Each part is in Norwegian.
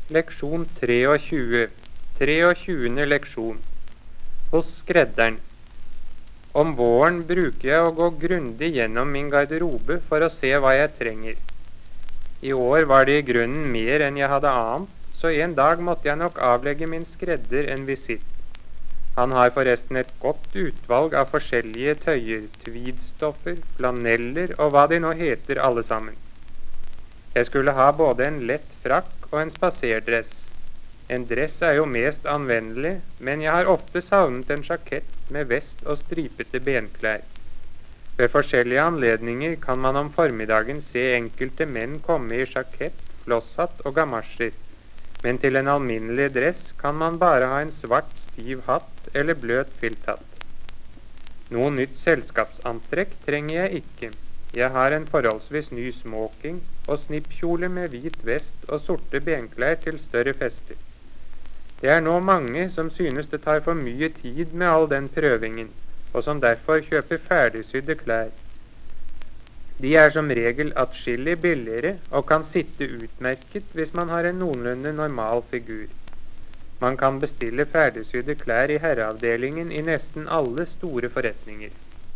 Leksjon 23. 23. leksjon. Hos skredderen. Om våren bruker jeg å gå grundig gjennom min garderobe for å se hva jeg trenger. I år var det i grunnen mer enn jeg hadde ant, så en dag måtte jeg nok avlegge min skredder en visitt. Han har forresten et godt utvalg av forskjellige tøyer, tweedstoffer, flaneller og hva de nå heter alle sammen. Jeg skulle ha både en lett frakk og en spaserdress. En dress er jo mest anvendelig, men jeg har ofte savnet en sjakett med vest og stripete benklær. Ved forskjellige anledninger kan man om formiddagen se enkelte menn komme i sjakett, flosshatt og gamasjer, men til en alminnelig dress kan man bare ha en svart, stiv hatt eller bløt filthatt. Noe nytt selskapsantrekk trenger jeg ikke. Jeg har en forholdsvis ny smoking og snippkjole med hvit vest og sorte benklær til større fester. Det er nå mange som synes det tar for mye tid med all den prøvingen, og som derfor kjøper ferdigsydde klær. De er som regel atskillig billigere og kan sitte utmerket hvis man har en noenlunde normal figur. Man kan bestille ferdigsydde klær i herreavdelingen i nesten alle store forretninger.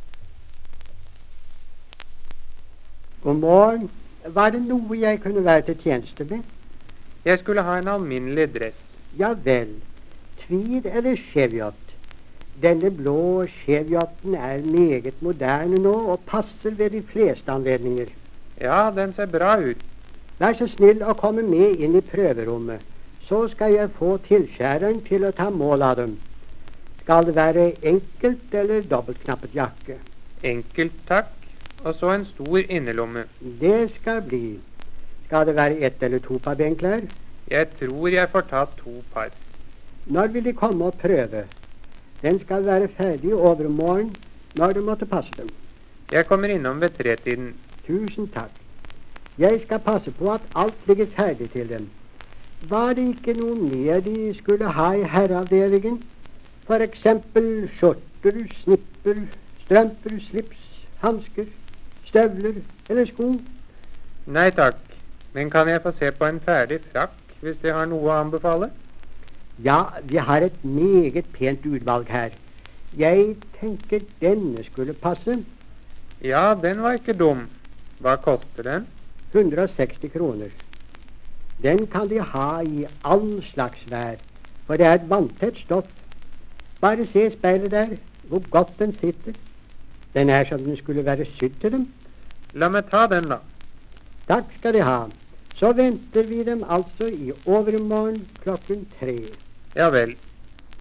God morgen. Var det noe jeg kunne være til tjeneste med? Jeg skulle ha en alminnelig dress. Ja vel. Tweed eller cheviot? Denne blå chevioten er meget moderne nå og passer ved de fleste anledninger. Ja, den ser bra ut. Vær så snill å komme med inn i prøverommet. Så skal jeg få tilskjæreren til å ta mål av dem. Skal det være enkelt eller dobbeltknappet jakke? Enkelt, takk. Og så en stor innelomme. Det skal bli. Skal det være 1 eller 2 par benklær? Jeg tror jeg får ta 2 par. Når vil de komme og prøve? Den skal være ferdig overmorgen når det måtte passe dem. Jeg kommer innom ved 3-tiden. Tusen takk. Jeg skal passe på at alt ligger ferdig til dem. Var det ikke noe mer de skulle ha i herreavdelingen? For eksempel skjorter, snipper, strømper, slips, hansker, støvler eller sko? Nei takk, men kan jeg få se på en ferdig frakk hvis de har noe å anbefale? Ja, vi har et meget pent utvalg her. Jeg tenker denne skulle passe. Ja, den var ikke dum. Hva koster den? 160 kroner. Den kan de ha i all slags vær, for det er et vanntett stoff. Bare se speilet der, hvor godt den sitter. Den er som den skulle være sydd til dem. La meg ta den da. Takk skal de ha. Så venter vi dem altså i overmorgen 3:00. Ja vel.